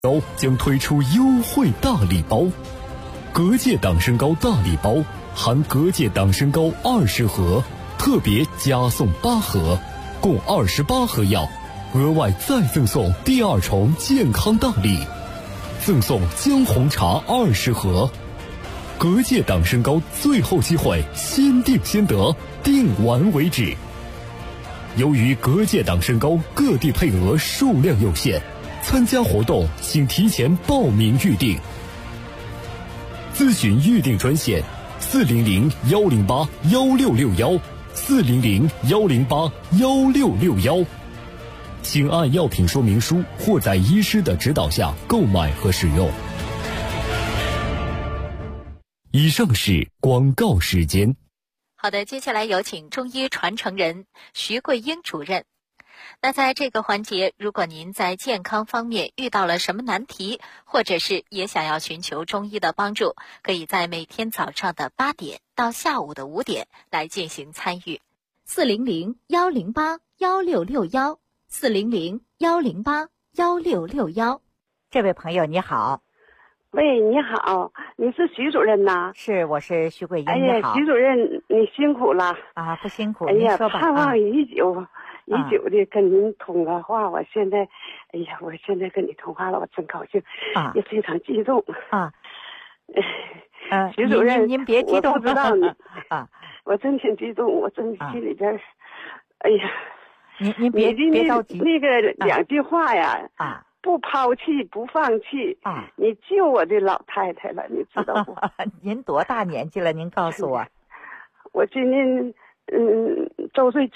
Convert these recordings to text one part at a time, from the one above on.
高将推出优惠大礼包，隔界党参膏大礼包含隔界党参膏20盒，特别加送8盒，共28盒药，额外再赠送第2重健康大礼，赠送姜红茶20盒。隔界党参膏最后机会，先订先得，订完为止。由于隔界党参膏各地配额数量有限，参加活动请提前报名预订。咨询预订专线400-108-1661，400-108-1661，请按药品说明书或在医师的指导下购买和使用。以上是广告时间。 好的，接下来有请中医传承人徐桂英主任。那在这个环节，如果您在健康方面遇到了什么难题，或者是也想要寻求中医的帮助，可以在每天早上的8点到下午的5点来进行参与。400-108-1661，400-108-1661。 这位朋友你好。 喂，你好，你是徐主任呐？ 是，我是徐桂英。 哎呀， 你好。 徐主任，你辛苦了啊，不辛苦。 哎呀， 您说吧。 盼望已久的跟您通个话，我现在，哎呀，我现在跟你通话了，我真高兴啊，也非常激动啊。 徐主任， 您别激动， 我不知道你啊， 我真挺激动，我真心里边，哎呀， 您别着急。 那个2句话呀，不抛弃，不放弃啊！ 你救我的老太太了，你知道不？ 您多大年纪了？您告诉我。 我今年周岁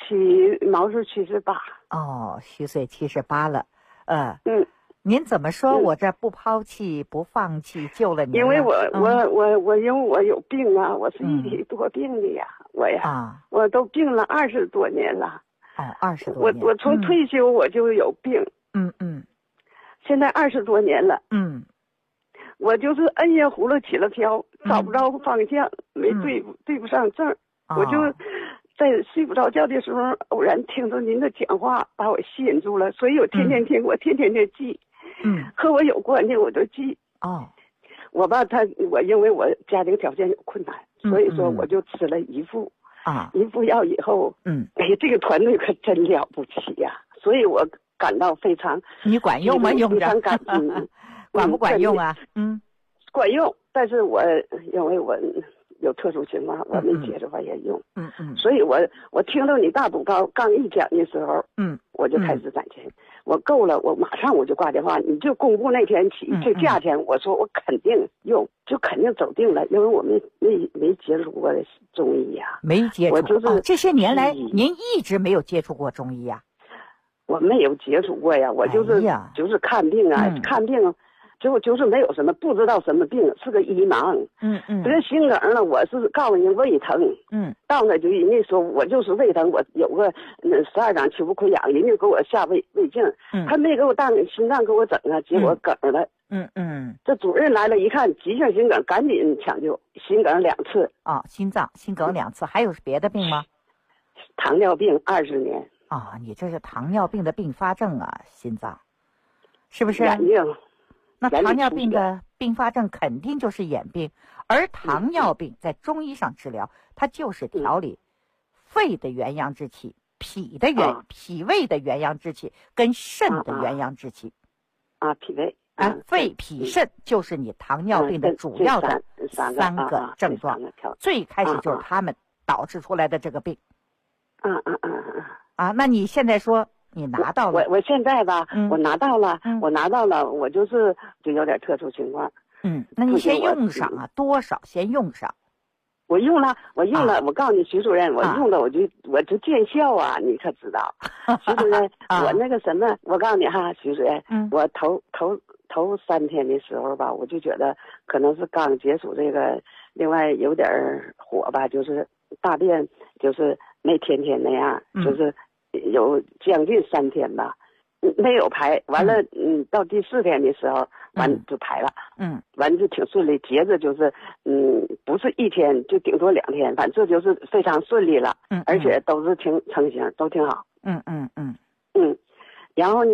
77，毛岁78。 哦，虚岁78了。您怎么说我这不抛弃不放弃救了您？ 因为我有病啊，我是一体多病的呀，我都病了20多年了。 哦，20多年。 我从退休我就有病。现在20多年了。我就是摁下葫芦起了飘，找不着方向，没对不上正。我就在睡不着觉的时候，偶然听到您的讲话，把我吸引住了，所以我天天听，我天天的记。和我有关的我都记。我因为我家庭条件有困难，所以说我就吃了一副药以后，哎呀，这个团队可真了不起呀！所以我感到非常。 你管用吗？用着。 非常感管不管用啊？ 管用，但是因为我有特殊情况，我没接着往下用。所以我听到你大补膏刚一讲的时候，我就开始攒钱。我够了，我马上我就挂电话，你就公布那天起这价钱，我说我肯定用，就肯定走定了，因为我没接触过中医呀。没接触。我就是这些年来您一直没有接触过中医呀？ 我没有接触过呀，我就是看病啊，看病。就是没有什么，不知道什么病，是个医盲。得心梗了，我是告诉你胃疼。到那就人家说我就是胃疼，我有个12掌球部溃疡，人家给我下胃镜，他没给我当心脏给我整啊，结果梗了。这主任来了一看，急性心梗，赶紧抢救，心梗2次。 心梗2次，还有别的病吗？ 糖尿病20年。 你这是糖尿病的并发症啊，心脏，是不是？ 眼睛。 那糖尿病的并发症肯定就是眼病，而糖尿病在中医上治疗，它就是调理肺的元阳之气、脾胃的元阳之气跟肾的元阳之气。 脾胃。 肺、脾、肾就是你糖尿病的主要的三个症状，最开始就是他们导致出来的这个病。那你现在说你拿到了？ 我现在吧，我拿到了，我就有点特殊情况。 那你先用上啊，多少先用上？ 我用了，我告诉你，徐主任，我用了，我就见效啊，你可知道？徐主任，我那个什么，我告诉你哈，徐主任，我头3天的时候吧，我就觉得可能是刚结束这个，另外有点火吧，就是大便就是没天天那样，就是有将近3天吧，没有排，完了，到第4天的时候，完就排了，完就挺顺利，接着就是，不是1天，就顶多2天，反正就是非常顺利了，而且都是成型，都挺好，然后呢，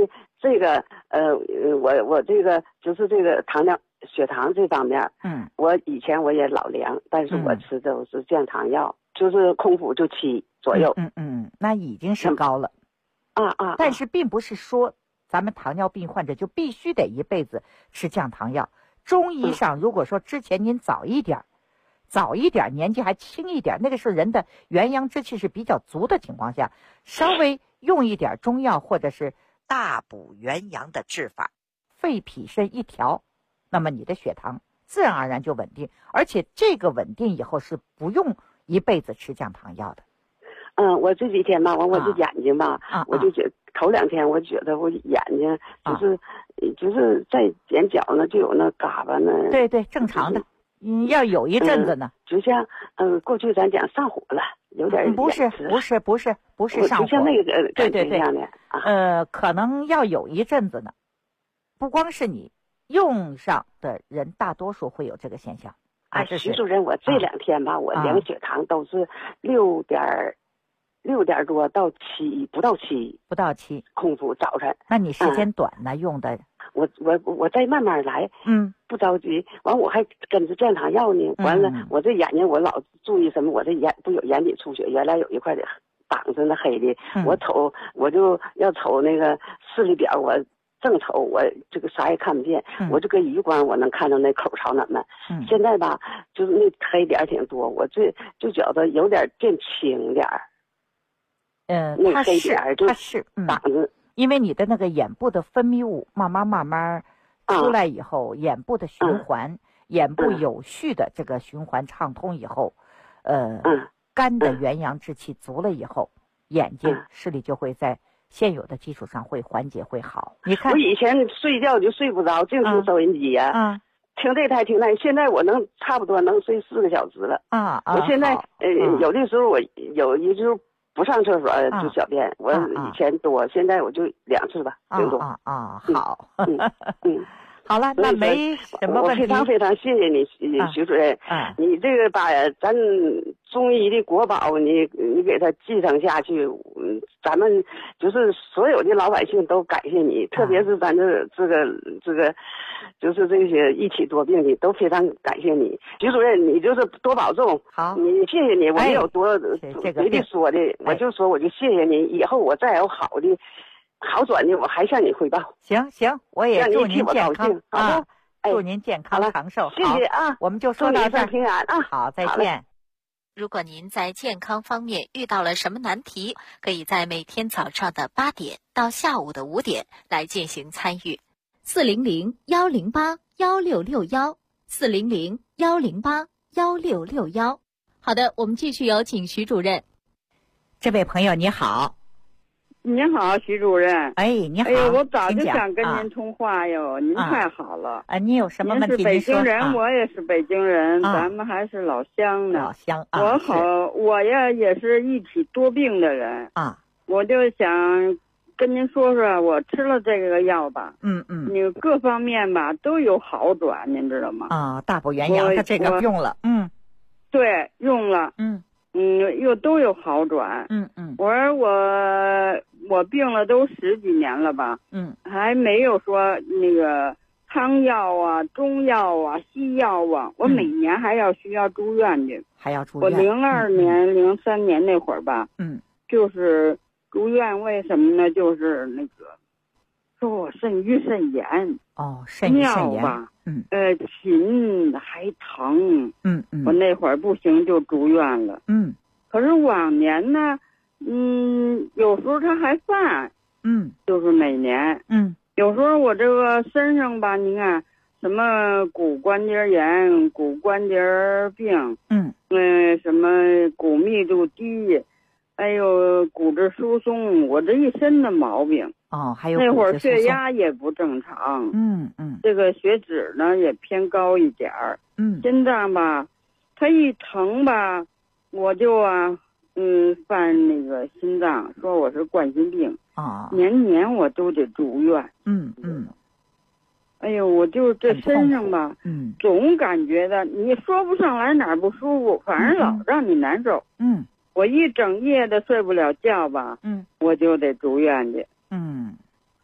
这个我这个就是这个血糖这方面，我以前我也老量，但是我吃的都是降糖药，就是空腹就7左右。 那已经是高了。但是并不是说咱们糖尿病患者就必须得一辈子吃降糖药。中医上如果说之前您早一点，年纪还轻一点，那个时候人的元阳之气是比较足的情况下，稍微用一点中药或者是大补元阳的治法，肺脾肾一调，那么你的血糖自然而然就稳定，而且这个稳定以后是不用一辈子吃降糖药的。 我这几天吧，我这眼睛吧，我就觉头2天我觉得我眼睛就是在眼角呢就有那嘎巴呢。对，正常的，要有一阵子呢。就像过去咱讲上火了，有点不是上火， 就像那个对一样的。 可能要有一阵子呢。不光是你用上的人，大多数会有这个现象。 徐主任，我这2天吧，我量血糖都是6点多到7，不到7，空腹早晨。 那你时间短呢？用的我再慢慢来，不着急。完我还跟着降糖药呢。完了，我这眼睛我老注意什么？我这不有眼底出血，原来有一块挡着那黑的，我就要瞅那个视力表，我正瞅我这个啥也看不见，我就跟余光我能看到那口朝哪么。现在吧，就是那黑点挺多，我就觉得有点变轻点儿。 它是挡着， 因为你的那个眼部的分泌物慢慢出来以后，眼部的循环，眼部有序的这个循环畅通以后，肝的元阳之气足了以后，眼睛视力就会在现有的基础上会缓解会好。你看， 我以前睡觉就睡不着，净听收音机呀。听这台听那，现在我差不多能睡4个小时了。我现在有的时候我有一就是不上厕所就小便，我以前多，现在我就2次吧，顶多。 好。好了，那没什么问题。 我非常非常谢谢你，徐主任。你这个把咱中医的国宝，你给他继承下去，咱们就是所有的老百姓都感谢你，特别是咱这个就是这些一体多病的都非常感谢你，徐主任，你就是多保重。 好， 你谢谢你，我没有多嘴里说的，我就谢谢你，以后我再有好转的，我还向你汇报。 行，我也祝您健康啊！ 祝您健康长寿。 谢谢啊！ 我们就说到这儿， 平安啊！ 好，再见。 如果您在健康方面遇到了什么难题，可以在每天早上的8点到下午的5点来进行参与。400-108-1661，400-108-1661。好的，我们继续有请徐主任。 这位朋友你好。 你好，徐主任。 你好。 我早就想跟您通话哟，您太好了。 你有什么问题？ 您是北京人，我也是北京人，咱们还是老乡呢。 老乡我呀也是一体多病的人我就想跟您说说，我吃了这个药吧，你各方面吧都有好转，您知道吗？ 大补元阳，他这个用了， 对，用了，又都有好转，我说我病了都10几年了吧，还没有说那个汤药啊、中药啊、西药啊，我每年还要需要住院去， 还要住院。 我02年、03年那会儿吧，就是住院，为什么呢？就是那个说我肾盂肾炎， 肾盂肾炎吧，频还疼，我那会儿不行就住院了，可是往年呢，有时候他还犯，就是每年，有时候我这个身上吧，你看什么骨关节炎、骨关节病，什么骨密度低，还有骨质疏松，我这一身的毛病。 还有那会儿血压也不正常，这个血脂呢也偏高一点儿，心脏吧，它一疼吧，我就犯那个心脏，说我是冠心病年我都得住院，哎呦，我就这身上吧，总感觉的你说不上来哪儿不舒服，反正老让你难受，我一整夜的睡不了觉吧，我就得住院去，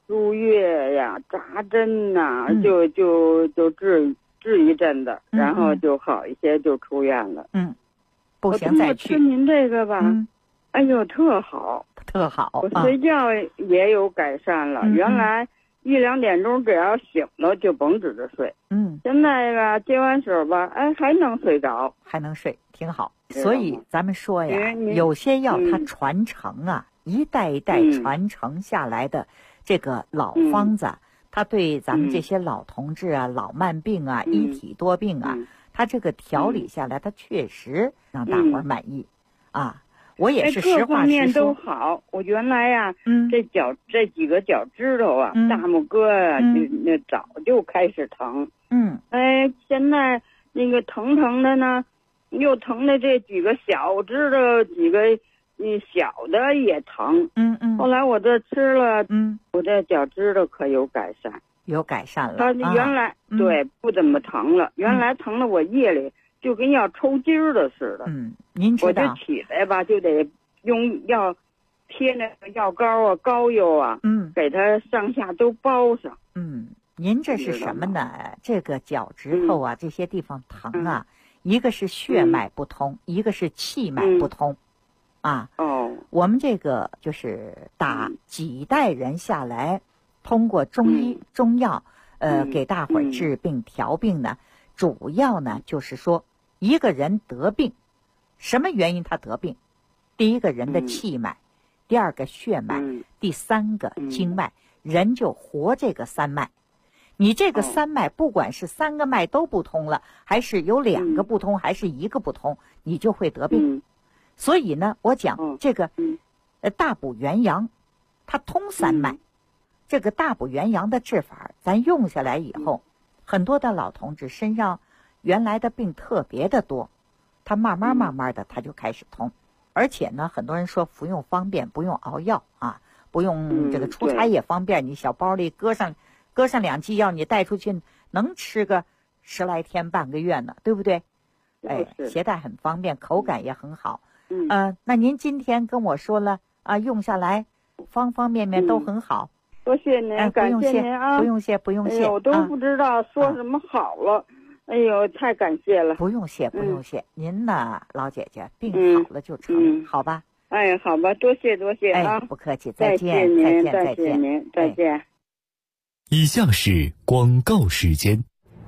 输液呀、扎针呐，就治一阵子，然后就好一些，就出院了。 不行再去。 吃您这个吧，哎呦，特好。我睡觉也有改善了，原来1-2点钟只要醒了就甭指着睡。现在吧接完手吧，哎，还能睡着， 还能睡，挺好。所以咱们说呀，有些药它传承啊，一代一代传承下来的这个老方子，它对咱们这些老同志啊、老慢病啊、一体多病啊，它这个调理下来，它确实让大伙儿满意啊。我也是实话实说， 各方面都好。我原来呀，这几个脚趾头啊，大拇哥啊，那早就开始疼。哎，现在那个疼的呢，又疼的这几个小指头，几个小的也疼。后来我这吃了，我这脚趾头可有改善， 了。 他原来对不怎么疼了，原来疼的我夜里就跟要抽筋儿的似的。 您知道， 我就起来吧，就得用药贴那个药膏啊、膏药啊，给它上下都包上。 您这是什么呢？这个脚趾头啊，这些地方疼啊，一个是血脉不通，一个是气脉不通，我们这个就是打几代人下来，通过中医、中药，给大伙儿治病调病呢，主要呢就是说，一个人得病，什么原因他得病？第一个人的气脉，第二个血脉，第三个经脉，人就活这个3脉。你这个3脉，不管是3个脉都不通了，还是有2个不通，还是1个不通，你就会得病。所以呢，我讲这个大补元阳，它通3脉。这个大补元阳的治法，咱用下来以后，很多的老同志身上原来的病特别的多，他慢慢的他就开始通。而且呢，很多人说服用方便，不用熬药啊，不用这个出差也方便，你小包里搁上2剂药，你带出去能吃个10来天半个月呢，对不对？携带很方便，口感也很好。那您今天跟我说了啊，用下来方方面面都很好。 多谢您，感谢您啊！ 不用谢。 我都不知道说什么好了。哎呦，太感谢了！ 不用谢。您呢，老姐姐，病好了就成，好吧？ 哎，好吧，多谢啊！ 不客气，再见。 再见。 以下是广告时间。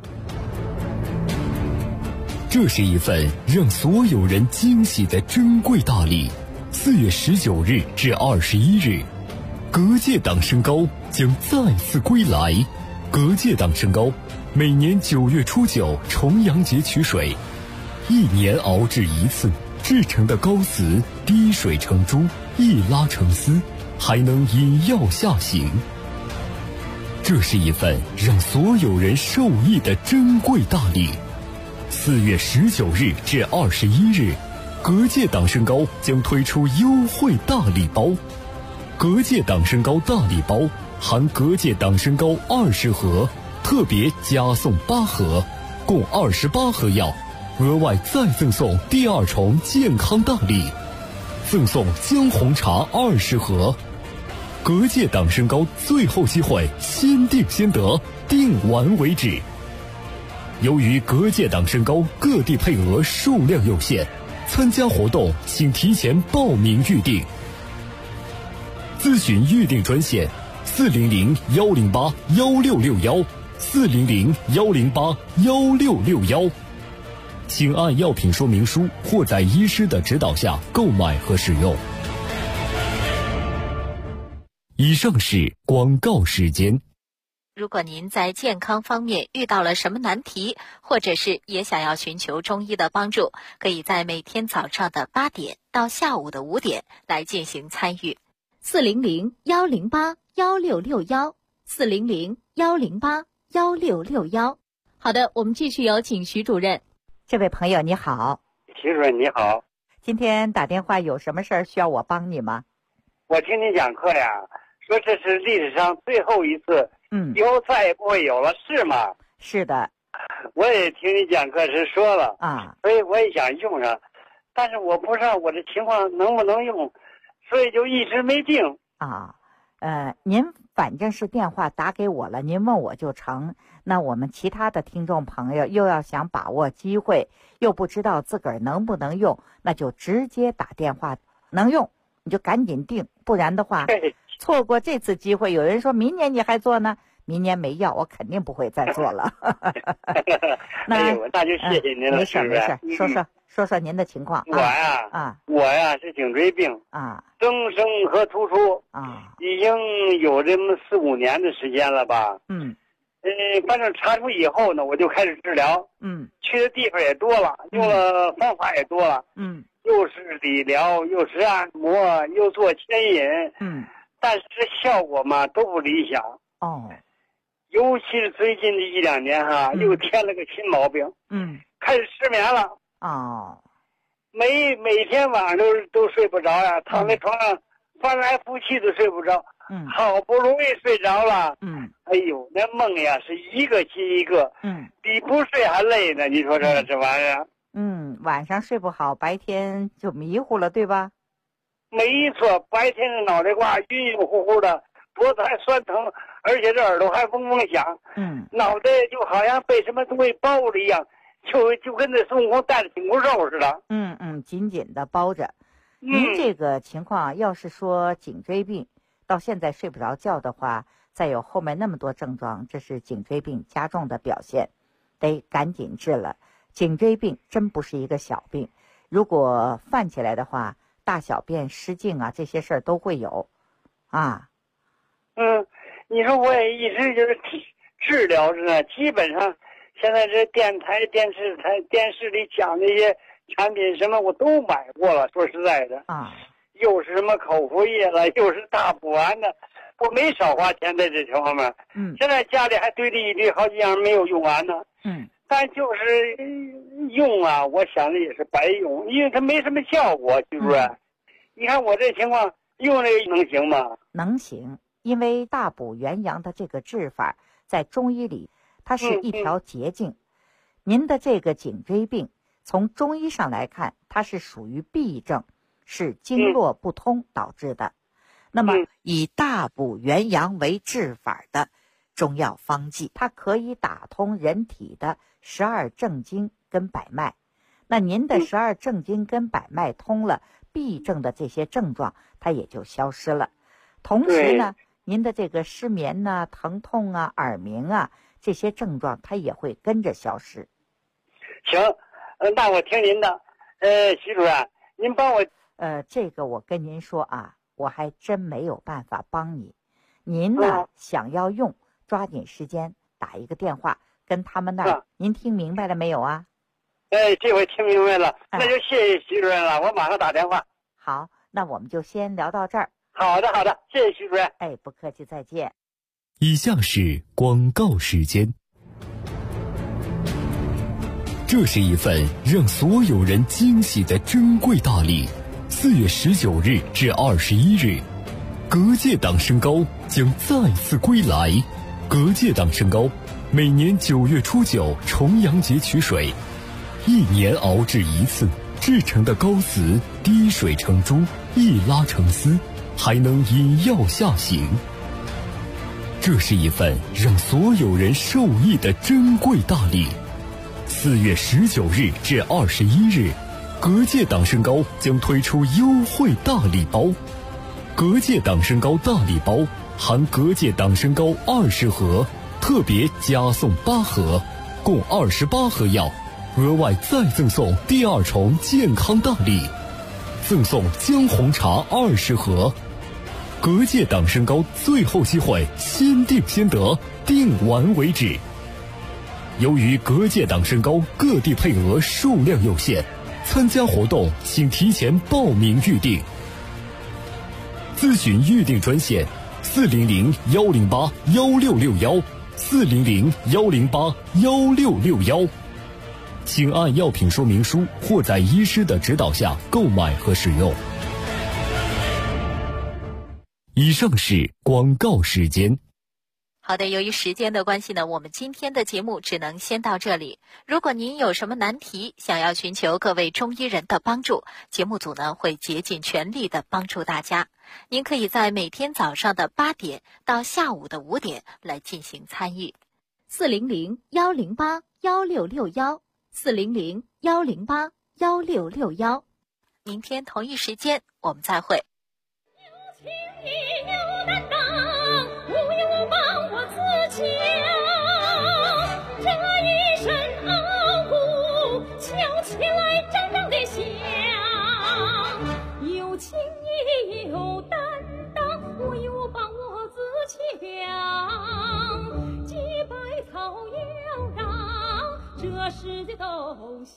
这是一份让所有人惊喜的珍贵大礼。4月19日至21日，隔界党参膏将再次归来。隔界党参膏每年9月初9重阳节取水，1年熬制1次，制成的膏子滴水成珠，一拉成丝，还能引药下行。这是一份让所有人受益的珍贵大礼。4月19日至21日，隔界党参膏将推出优惠大礼包。隔界党参膏大礼包含隔界党参膏20盒，特别加送8盒，共28盒药，额外再赠送第2重健康大礼，赠送姜红茶20盒。隔界党参膏最后机会，先订先得，订完为止。由于隔界党参膏各地配额数量有限，参加活动请提前报名预订。咨询预订专线400-108-1661，400-108-1661，请按药品说明书或在医师的指导下购买和使用。以上是广告时间。 如果您在健康方面遇到了什么难题，或者是也想要寻求中医的帮助，可以在每天早上的8点到下午的5点来进行参与。400-108-1661，400-108-1661。好的，我们继续有请徐主任。 这位朋友你好。 徐主任你好。 今天打电话有什么事儿需要我帮你吗？ 我听你讲课呀，说这是历史上最后一次，以后再也不会有了，是吗？ 是的。 我也听你讲课时说了啊， 所以我也想用上，但是我不知道我这情况能不能用，所以就一直没定。 您反正是电话打给我了，您问我就成。那我们其他的听众朋友又要想把握机会，又不知道自个儿能不能用，那就直接打电话，能用你就赶紧定，不然的话错过这次机会。有人说明年你还做呢，明年没要，我肯定不会再做了。 那就谢谢您了。 没事，说说您的情况。 我呀是颈椎病增生和突出已经有这么4、5年的时间了吧。反正查出以后呢，我就开始治疗。去的地方也多了，用了方法也多了。又是理疗，又是按摩，又做牵引。但是效果嘛都不理想。尤其是最近的1、2年又添了个新毛病。开始失眠了。每天晚上都睡不着呀，躺在床上翻来覆去都睡不着。好不容易睡着了。哎呦，那梦呀是一个接一个。比不睡还累呢。你说这玩意儿。 晚上睡不好，白天就迷糊了，对吧？ 没错，白天的脑袋瓜晕晕乎乎的，脖子还酸疼，而且这耳朵还嗡嗡响。脑袋就好像被什么东西包了一样，就跟那孙悟空带着紧箍咒似的。 紧紧的包着。您这个情况要是说颈椎病到现在睡不着觉的话，再有后面那么多症状，这是颈椎病加重的表现，得赶紧治了。颈椎病真不是一个小病，如果犯起来的话，大小便失禁这些事儿都会有。 你说我也一直就是治疗着呢，基本上现在这电视里讲那些产品什么我都买过了。说实在的又是什么口服液了，又是大补丸的，我没少花钱在这方面。现在家里还堆着一堆好几样没有用完呢。但就是用我想着也是白用，因为它没什么效果，是不是？你看我这情况用这个能行吗？ 能行，因为大补元阳的这个治法在中医里它是一条捷径。您的这个颈椎病从中医上来看，它是属于痹症，是经络不通导致的。那么以大补元阳为治法的中药方剂，它可以打通人体的12正经跟百脉。那您的12正经跟百脉通了，痹症的这些症状它也就消失了。同时呢，您的这个失眠疼痛耳鸣这些症状它也会跟着消失。 行，那我听您的。徐主任，您帮我这个我跟您说我还真没有办法帮你。您想要用，抓紧时间打一个电话跟他们那儿。您听明白了没有这回听明白了。那就谢谢徐主任了，我马上打电话。 好，那我们就先聊到这儿。 好的，谢谢徐主任。 不客气，再见。 以下是广告时间。这是一份让所有人惊喜的珍贵大礼。4月19日至21日，隔界党参膏将再次归来。隔界党参膏每年9月初9重阳节取水，1年熬制一次，制成的膏丝滴水成珠，一拉成丝，还能引药下行。这是一份让所有人受益的珍贵大礼。4月19日至21日，隔界党参膏将推出优惠大礼包。隔界党参膏大礼包含隔界党参膏20盒，特别加送8盒，共28盒药，额外再赠送第2重健康大礼，赠送姜红茶20盒。隔界党参膏最后机会，先订先得，订完为止。由于隔界党参膏各地配额数量有限，参加活动请提前报名预订。咨询预订专线400-108-1661，400-108-1661，请按药品说明书或在医师的指导下购买和使用。以上是广告时间。 好的，由于时间的关系呢，我们今天的节目只能先到这里。如果您有什么难题，想要寻求各位中医人的帮助，节目组呢会竭尽全力的帮助大家。您可以在每天早上的8点到下午的5点来进行参与。400-108-1661，400-108-1661。明天同一时间我们再会。 有情义有担当，无有帮我自强，这一身傲骨翘起来整整的响。有情义有担当，无有帮我自强，几百草要让这世界都响。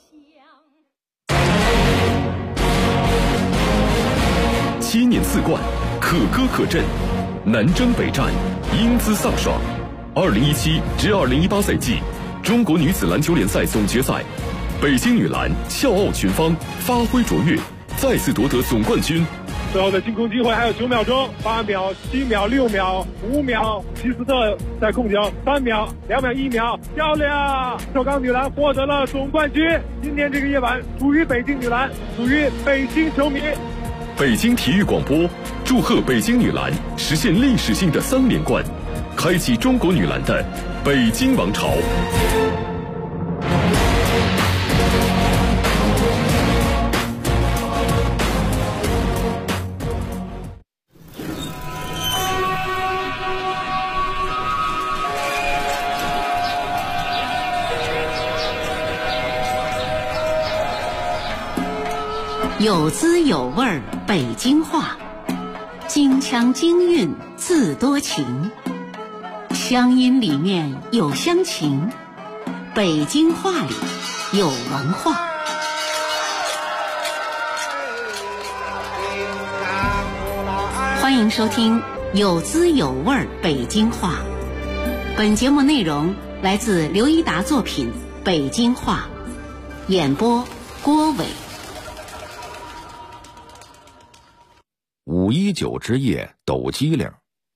7年4冠，可歌可阵，南征北战，英姿飒爽。2017至2018赛季中国女子篮球联赛总决赛，北京女篮笑傲群芳，发挥卓越，再次夺得总冠军。 最后的进攻机会还有9秒钟，8秒、7秒、6秒、5秒，齐斯特在控球，3秒、2秒、1秒，漂亮！首钢女篮获得了总冠军。今天这个夜晚属于北京女篮，属于北京球迷。 北京体育广播祝贺北京女篮实现历史性的3连冠，开启中国女篮的北京王朝。 有滋有味儿北京话，京腔京韵字多情，乡音里面有乡情，北京话里有文化。欢迎收听有滋有味儿北京话。本节目内容来自刘一达作品《北京话》，演播郭伟。 519之夜抖机灵。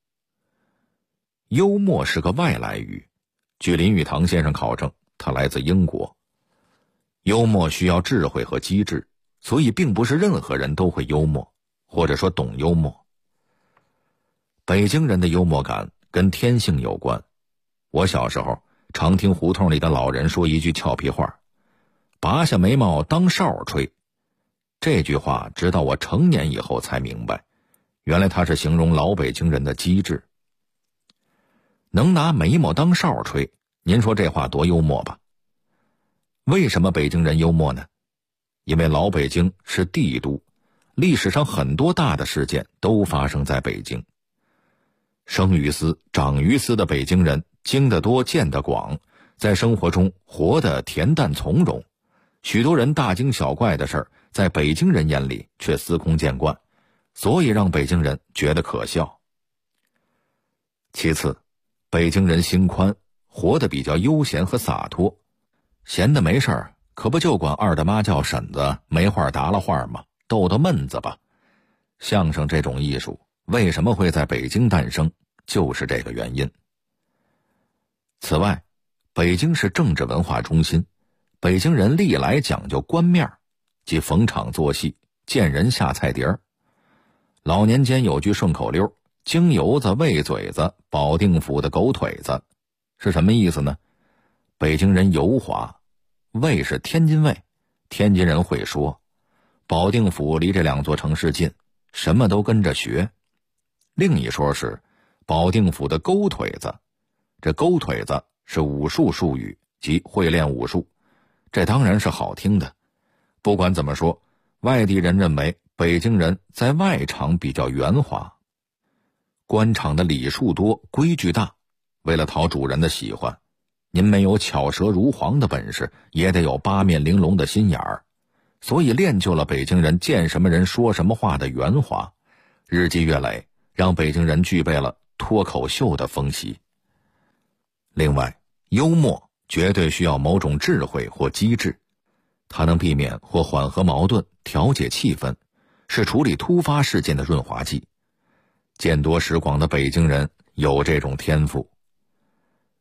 幽默是个外来语，据林语堂先生考证，它来自英国。幽默需要智慧和机智，所以并不是任何人都会幽默，或者说懂幽默。北京人的幽默感跟天性有关。我小时候常听胡同里的老人说一句俏皮话：拔下眉毛当哨吹。这句话直到我成年以后才明白，原来它是形容老北京人的机智。能拿眉毛当哨吹，您说这话多幽默吧？为什么北京人幽默呢？因为老北京是帝都，历史上很多大的事件都发生在北京。生于斯长于斯的北京人经得多见得广，在生活中活得恬淡从容，许多人大惊小怪的事儿在北京人眼里却司空见惯，所以让北京人觉得可笑。其次，北京人心宽，活得比较悠闲和洒脱，闲的没事儿，可不就管二大妈叫婶子，没话搭了话吗？逗逗闷子吧。相声这种艺术为什么会在北京诞生，就是这个原因。此外，北京是政治文化中心，北京人历来讲究官面，即逢场作戏，见人下菜碟儿。老年间有句顺口溜：京油子、喂嘴子，保定府的狗腿子，是什么意思呢？北京人油滑，魏是天津卫，天津人会说，保定府离这2座城市近，什么都跟着学。另一说是保定府的勾腿子，这勾腿子是武术术语，即会练武术，这当然是好听的。不管怎么说，外地人认为北京人在外场比较圆滑。官场的礼数多，规矩大，为了讨主人的喜欢，您没有巧舌如簧的本事，也得有八面玲珑的心眼儿，所以练就了北京人见什么人说什么话的圆滑，日积月累，让北京人具备了脱口秀的风习。另外，幽默绝对需要某种智慧或机智，它能避免或缓和矛盾，调节气氛，是处理突发事件的润滑剂。见多识广的北京人有这种天赋。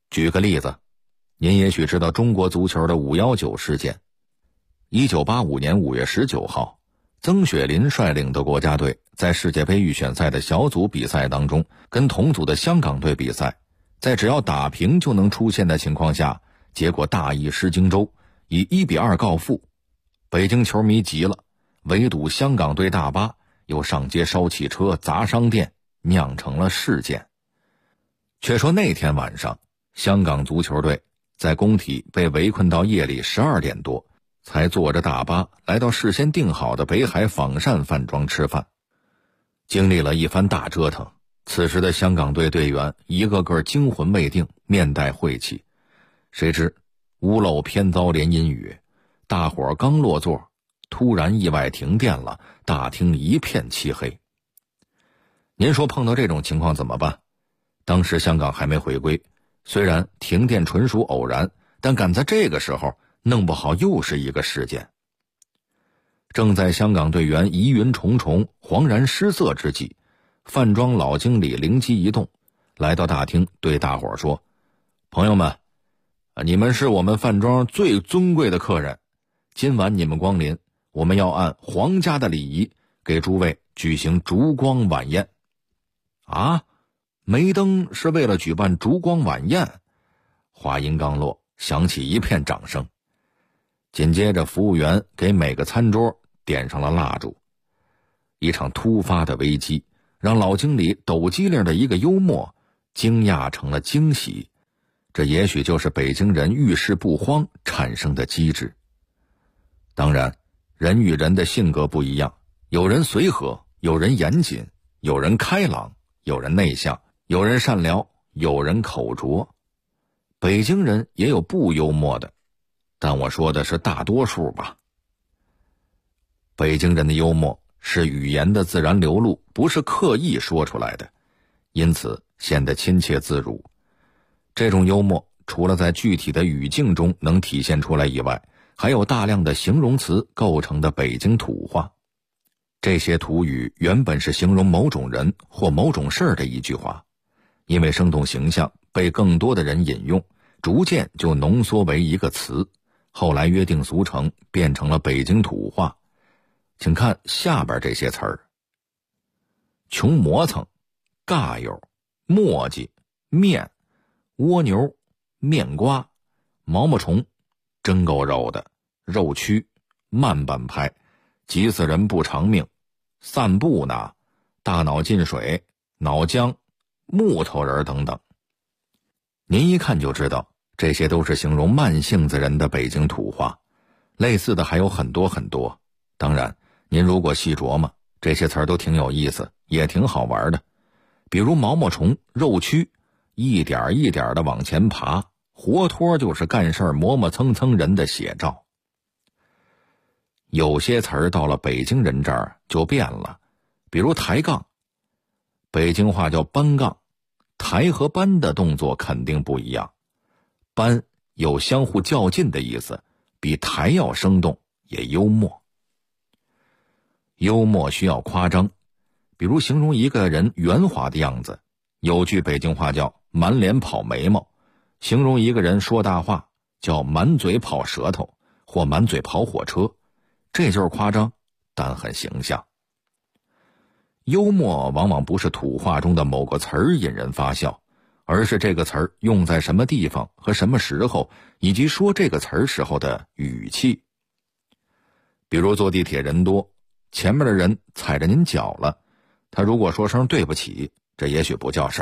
举个例子，您也许知道中国足球的519事件。1985年5月19号，曾雪林率领的国家队在世界杯预选赛的小组比赛当中，跟同组的香港队比赛，在只要打平就能出线的情况下，结果大意失荆州，以1-2告负。北京球迷急了，围堵香港队大巴，又上街烧汽车、砸商店，酿成了事件。却说那天晚上，香港足球队在工体被围困到夜里12点多，才坐着大巴来到事先订好的北海仿膳饭庄吃饭。经历了一番大折腾，此时的香港队队员一个个惊魂未定，面带晦气。谁知屋漏偏遭连阴雨，大伙刚落座，突然意外停电了，大厅一片漆黑。您说碰到这种情况怎么办？当时香港还没回归，虽然停电纯属偶然，但赶在这个时候弄不好又是一个事件。正在香港队员疑云重重、惶然失色之际，饭庄老经理灵机一动，来到大厅对大伙说：朋友们，你们是我们饭庄最尊贵的客人，今晚你们光临，我们要按皇家的礼仪给诸位举行烛光晚宴。啊，梅登是为了举办烛光晚宴？话音刚落，响起一片掌声。紧接着服务员给每个餐桌点上了蜡烛。一场突发的危机让老经理抖机灵的一个幽默惊讶成了惊喜，这也许就是北京人遇事不慌产生的机智。当然，人与人的性格不一样，有人随和，有人严谨，有人开朗，有人内向，有人善良，有人口拙。北京人也有不幽默的，但我说的是大多数吧。北京人的幽默是语言的自然流露，不是刻意说出来的，因此显得亲切自如。这种幽默除了在具体的语境中能体现出来以外，还有大量的形容词构成的北京土话。这些土语原本是形容某种人或某种事儿的一句话，因为生动形象被更多的人引用，逐渐就浓缩为一个词，后来约定俗成，变成了北京土话。请看下边这些词儿：穷磨蹭、尬友、磨叽、面、蜗牛、面瓜、毛毛虫、真够肉的、肉蛆、慢半拍、急死人不偿命、散步呢、大脑进水、脑浆、木头人等等。您一看就知道，这些都是形容慢性子人的北京土话，类似的还有很多很多。当然，您如果细琢磨，这些词儿都挺有意思，也挺好玩的。比如毛毛虫、肉蛆，一点一点的往前爬，活脱就是干事磨磨蹭蹭人的写照。有些词儿到了北京人这儿就变了，比如抬杠，北京话叫搬杠，抬和搬的动作肯定不一样。搬有相互较劲的意思，比抬要生动，也幽默。幽默需要夸张，比如形容一个人圆滑的样子，有句北京话叫满脸跑眉毛，形容一个人说大话叫满嘴跑舌头或满嘴跑火车，这就是夸张，但很形象。幽默往往不是土话中的某个词儿引人发笑，而是这个词儿用在什么地方和什么时候，以及说这个词儿时候的语气。比如坐地铁人多，前面的人踩着您脚了，他如果说声对不起，这也许不叫事